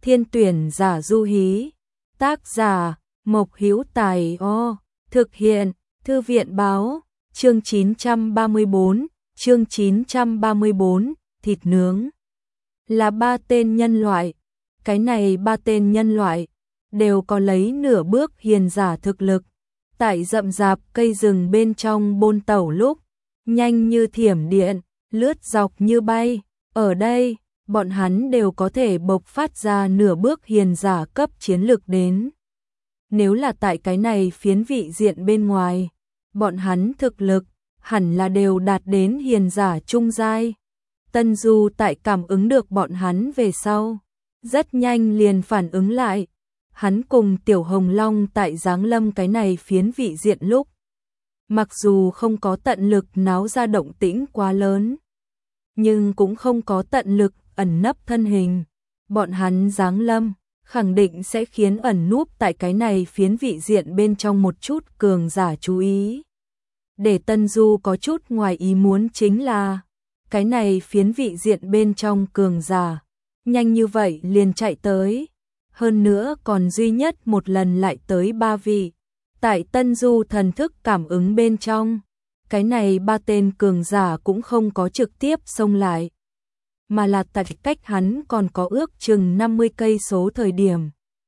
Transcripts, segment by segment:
Thiên tuyển giả du hí. Tác giả Mộc Hữu Tài. Thực hiện Thư viện báo. Chương 934, thịt nướng. Là 3 tên nhân loại. Cái này 3 tên nhân loại đều có lấy nửa bước hiền giả thực lực. Tại rậm rạp cây rừng bên trong bôn tẩu lúc, nhanh như thiểm điện, lướt dọc như bay. Ở đây, bọn hắn đều có thể bộc phát ra nửa bước hiền giả cấp chiến lực đến. Nếu là tại cái này phiến vị diện bên ngoài, bọn hắn thực lực hẳn là đều đạt đến hiền giả trung giai. Tân Du tại cảm ứng được bọn hắn về sau, rất nhanh liền phản ứng lại. Hắn cùng Tiểu Hồng Long tại giáng lâm cái này phiến vị diện lúc, mặc dù không có tận lực náo ra động tĩnh quá lớn, nhưng cũng không có tận lực ẩn nấp thân hình. Bọn hắn giáng lâm khẳng định sẽ khiến ẩn núp tại cái này phiến vị diện bên trong một chút cường giả chú ý. Để Tân Du có chút ngoài ý muốn chính là, cái này phiến vị diện bên trong cường giả, nhanh như vậy liền chạy tới. Hơn nữa còn duy nhất một lần lại tới 3 vị. Tại Tân Du thần thức cảm ứng bên trong, cái này 3 tên cường giả cũng không có trực tiếp xông lại, mà là tại cách hắn còn có ước chừng 50 cây số thời điểm.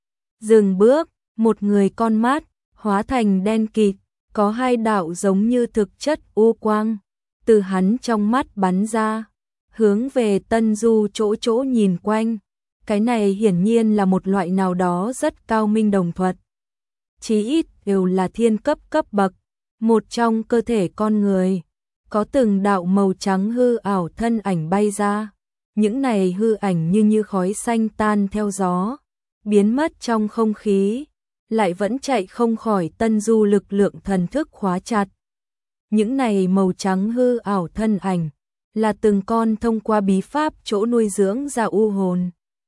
Dừng bước, một người con mắt hóa thành đen kịt, có 2 đạo giống như thực chất u quang từ hắn trong mắt bắn ra, hướng về Tân Du chỗ nhìn quanh. Cái này hiển nhiên là một loại nào đó rất cao minh đồng thuật. Chí ít đều là thiên cấp cấp bậc. Một trong cơ thể con người, có từng đạo màu trắng hư ảo thân ảnh bay ra. Những này hư ảnh như khói xanh tan theo gió, biến mất trong không khí, lại vẫn chạy không khỏi Tân Du lực lượng thần thức khóa chặt. Những này màu trắng hư ảo thân ảnh, là từng con thông qua bí pháp chỗ nuôi dưỡng ra u hồn.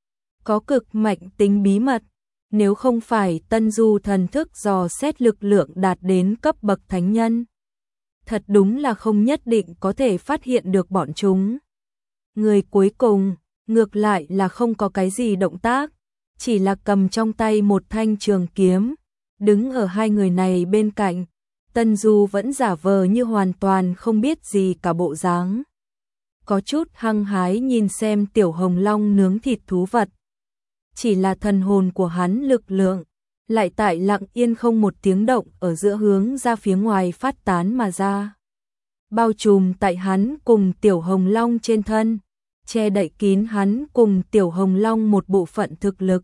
Có cực mạnh tính bí mật, nếu không phải Tân Du thần thức dò xét lực lượng đạt đến cấp bậc thánh nhân, thật đúng là không nhất định có thể phát hiện được bọn chúng. Người cuối cùng, ngược lại là không có cái gì động tác, chỉ là cầm trong tay một thanh trường kiếm, đứng ở 2 người này bên cạnh. Tân Du vẫn giả vờ như hoàn toàn không biết gì cả bộ dáng, có chút hăng hái nhìn xem Tiểu Hồng Long nướng thịt thú vật. Chỉ là thần hồn của hắn lực lượng, lại tại lặng yên không một tiếng động ở giữa hướng ra phía ngoài phát tán mà ra. Bao trùm tại hắn cùng Tiểu Hồng Long trên thân, che đậy kín hắn cùng Tiểu Hồng Long một bộ phận thực lực.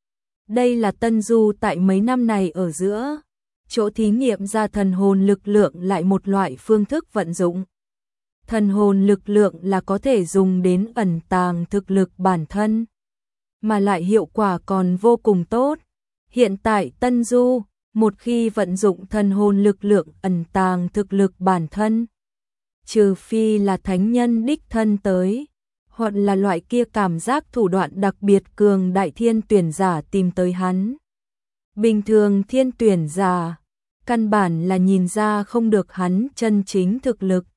Đây là Tân Du tại mấy năm này ở giữa, chỗ thí nghiệm ra thần hồn lực lượng lại một loại phương thức vận dụng. Thần hồn lực lượng là có thể dùng đến ẩn tàng thực lực bản thân, mà lại hiệu quả còn vô cùng tốt. Hiện tại Tân Du, một khi vận dụng thần hồn lực lượng ẩn tàng thực lực bản thân, trừ phi là thánh nhân đích thân tới, hoặc là loại kia cảm giác thủ đoạn đặc biệt cường đại thiên tuyển giả tìm tới hắn. Bình thường thiên tuyển giả, căn bản là nhìn ra không được hắn chân chính thực lực.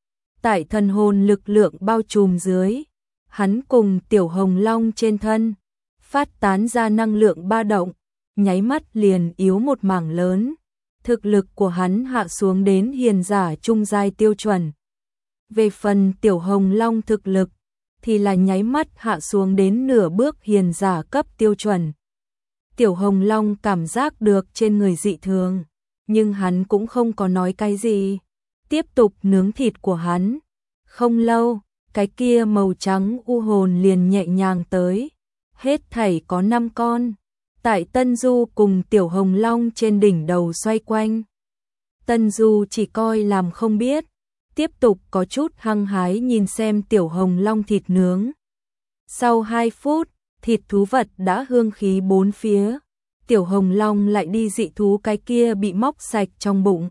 Tại thần hồn lực lượng bao trùm dưới, hắn cùng Tiểu Hồng Long trên thân, phát tán ra năng lượng ba động, nháy mắt liền yếu một mảng lớn. Thực lực của hắn hạ xuống đến hiền giả trung giai tiêu chuẩn. Về phần Tiểu Hồng Long thực lực, thì là nháy mắt hạ xuống đến nửa bước hiền giả cấp tiêu chuẩn. Tiểu Hồng Long cảm giác được trên người dị thường, nhưng hắn cũng không có nói cái gì, tiếp tục nướng thịt của hắn. Không lâu, cái kia màu trắng u hồn liền nhẹ nhàng tới, hết thảy có 5 con, tại Tân Du cùng Tiểu Hồng Long trên đỉnh đầu xoay quanh. Tân Du chỉ coi làm không biết, tiếp tục có chút hăng hái nhìn xem Tiểu Hồng Long thịt nướng. Sau 2 phút, thịt thú vật đã hương khí bốn phía, Tiểu Hồng Long lại đi dị thú cái kia bị móc sạch trong bụng,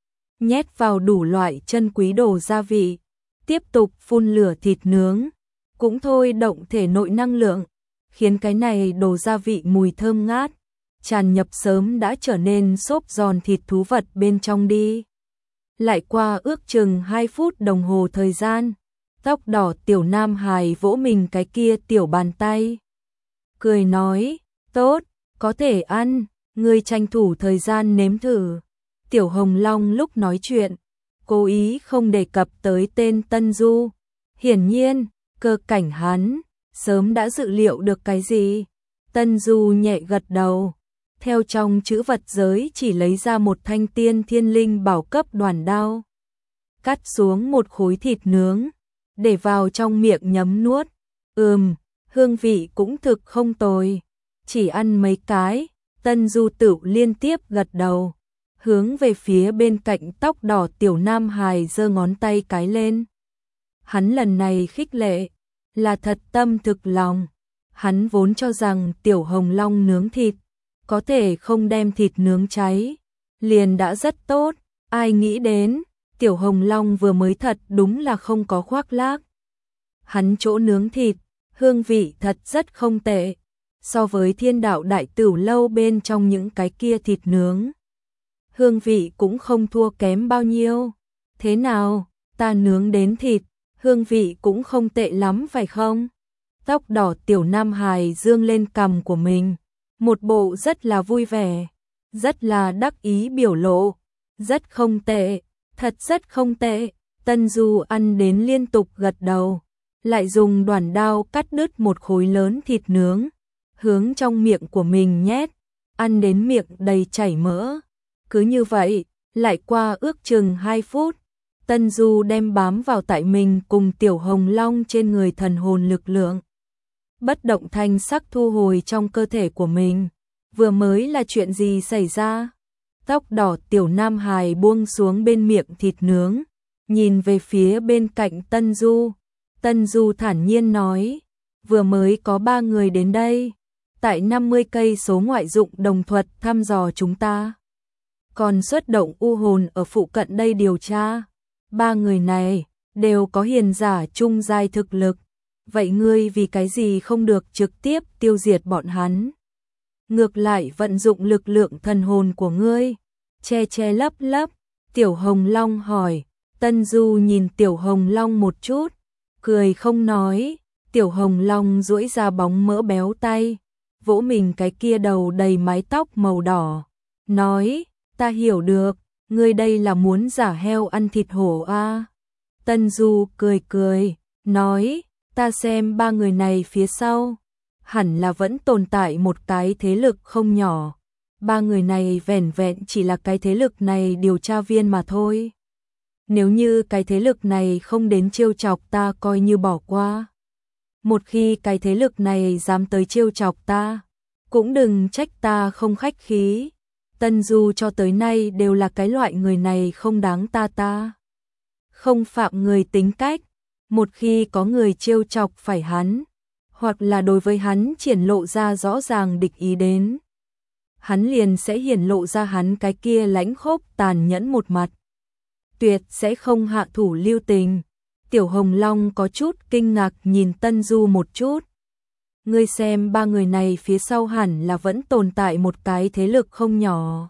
nhét vào đủ loại chân quý đồ gia vị, tiếp tục phun lửa thịt nướng, cũng thôi động thể nội năng lượng, khiến cái này đồ gia vị mùi thơm ngát, tràn nhập sớm đã trở nên xốp giòn thịt thú vật bên trong đi. Lại qua ước chừng 2 phút đồng hồ thời gian, tóc đỏ Tiểu Nam Hài vỗ mình cái kia tiểu bàn tay, cười nói, tốt, có thể ăn, ngươi tranh thủ thời gian nếm thử. Tiểu Hồng Long lúc nói chuyện, cố ý không đề cập tới tên Tân Du. Hiển nhiên, cơ cảnh hắn sớm đã dự liệu được cái gì. Tân Du nhẹ gật đầu, theo trong chữ vật giới chỉ lấy ra một thanh tiên thiên linh bảo cấp đoàn đao. Cắt xuống một khối thịt nướng, để vào trong miệng nhấm nuốt. Hương vị cũng thực không tồi. Chỉ ăn mấy cái, Tân Du Tửu liên tiếp gật đầu, hướng về phía bên cạnh tóc đỏ tiểu nam hài giơ ngón tay cái lên. Hắn lần này khích lệ, là thật tâm thực lòng. Hắn vốn cho rằng Tiểu Hồng Long nướng thịt, có thể không đem thịt nướng cháy, liền đã rất tốt. Ai nghĩ đến, Tiểu Hồng Long vừa mới thật đúng là không có khoác lác. Hắn chỗ nướng thịt, hương vị thật rất không tệ, so với Thiên Đạo Đại Tửu lâu bên trong những cái kia thịt nướng. Hương vị cũng không thua kém bao nhiêu. Thế nào, ta nướng đến thịt, hương vị cũng không tệ lắm phải không? Tóc đỏ tiểu nam hài dương lên cằm của mình, một bộ rất là vui vẻ, rất là đắc ý biểu lộ, rất không tệ, thật rất không tệ. Tân Du ăn đến liên tục gật đầu, lại dùng đoàn đao cắt đứt một khối lớn thịt nướng, hướng trong miệng của mình nhét, ăn đến miệng đầy chảy mỡ. Cứ như vậy, lại qua ước chừng 2 phút, Tân Du đem bám vào tại mình cùng Tiểu Hồng Long trên người thần hồn lực lượng. Bất động thanh sắc thu hồi trong cơ thể của mình. Vừa mới là chuyện gì xảy ra? Tóc đỏ tiểu nam hài buông xuống bên miệng thịt nướng, nhìn về phía bên cạnh Tân Du. Tân Du thản nhiên nói, vừa mới có 3 người đến đây, tại 50 cây số ngoại dụng đồng thuật thăm dò chúng ta. Còn xuất động u hồn ở phụ cận đây điều tra. 3 người này đều có hiền giả trung giai thực lực. Vậy ngươi vì cái gì không được trực tiếp tiêu diệt bọn hắn? Ngược lại vận dụng lực lượng thần hồn của ngươi. Che che lấp lấp, Tiểu Hồng Long hỏi. Tân Du nhìn Tiểu Hồng Long một chút, cười không nói. Tiểu Hồng Long duỗi ra bóng mỡ béo tay, vỗ mình cái kia đầu đầy mái tóc màu đỏ, nói, ta hiểu được, ngươi đây là muốn giả heo ăn thịt hổ à? Tân Du cười cười, nói, ta xem 3 người này phía sau, hẳn là vẫn tồn tại một cái thế lực không nhỏ. 3 người này vẻn vẹn chỉ là cái thế lực này điều tra viên mà thôi. Nếu như cái thế lực này không đến trêu chọc ta coi như bỏ qua. Một khi cái thế lực này dám tới trêu chọc ta, cũng đừng trách ta không khách khí. Tân Du cho tới nay đều là cái loại người này không đáng ta. Không phạm người tính cách. Một khi có người trêu chọc phải hắn, hoặc là đối với hắn triển lộ ra rõ ràng địch ý đến, hắn liền sẽ hiển lộ ra hắn cái kia lãnh khốc tàn nhẫn một mặt, tuyệt sẽ không hạ thủ lưu tình. Tiểu Hồng Long có chút kinh ngạc nhìn Tân Du một chút. Ngươi xem 3 người này phía sau hẳn là vẫn tồn tại một cái thế lực không nhỏ.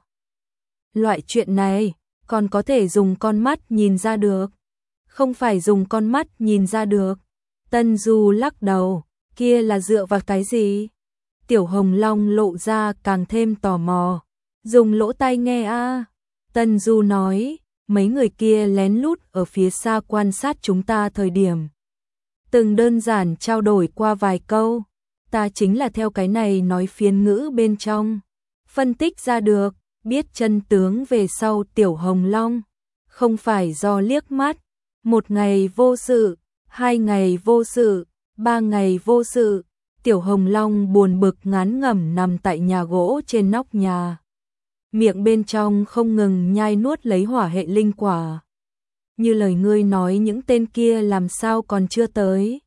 Loại chuyện này còn có thể dùng con mắt nhìn ra được. Không phải dùng con mắt nhìn ra được. Tân Du lắc đầu, kia là dựa vào cái gì? Tiểu Hồng Long lộ ra càng thêm tò mò. Dùng lỗ tai nghe a. Tân Du nói, mấy người kia lén lút ở phía xa quan sát chúng ta thời điểm. Từng đơn giản trao đổi qua vài câu, ta chính là theo cái này nói phiên ngữ bên trong. Phân tích ra được, biết chân tướng về sau Tiểu Hồng Long. Không phải do liếc mắt. 1 ngày vô sự, 2 ngày vô sự, 3 ngày vô sự, Tiểu Hồng Long buồn bực ngán ngẩm nằm tại nhà gỗ trên nóc nhà. Miệng bên trong không ngừng nhai nuốt lấy hỏa hệ linh quả. Như lời ngươi nói những tên kia làm sao còn chưa tới.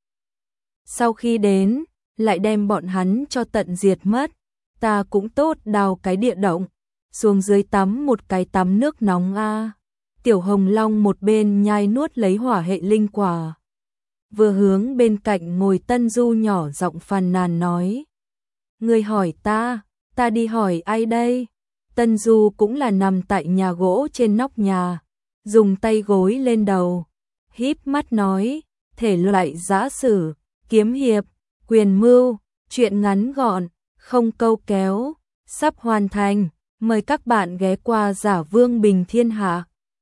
Sau khi đến, lại đem bọn hắn cho tận diệt mất. Ta cũng tốt đào cái địa động, xuống dưới tắm một cái tắm nước nóng a. Tiểu Hồng Long một bên nhai nuốt lấy hỏa hệ linh quả, vừa hướng bên cạnh ngồi Tân Du nhỏ giọng phàn nàn nói. Ngươi hỏi ta đi hỏi ai đây? Tân Du cũng là nằm tại nhà gỗ trên nóc nhà, dùng tay gối lên đầu, híp mắt nói, thể loại giã sử, kiếm hiệp, quyền mưu, Chuyện ngắn gọn, không câu kéo, sắp hoàn thành. Mời các bạn ghé qua Giả Vương Bình Thiên Hạ.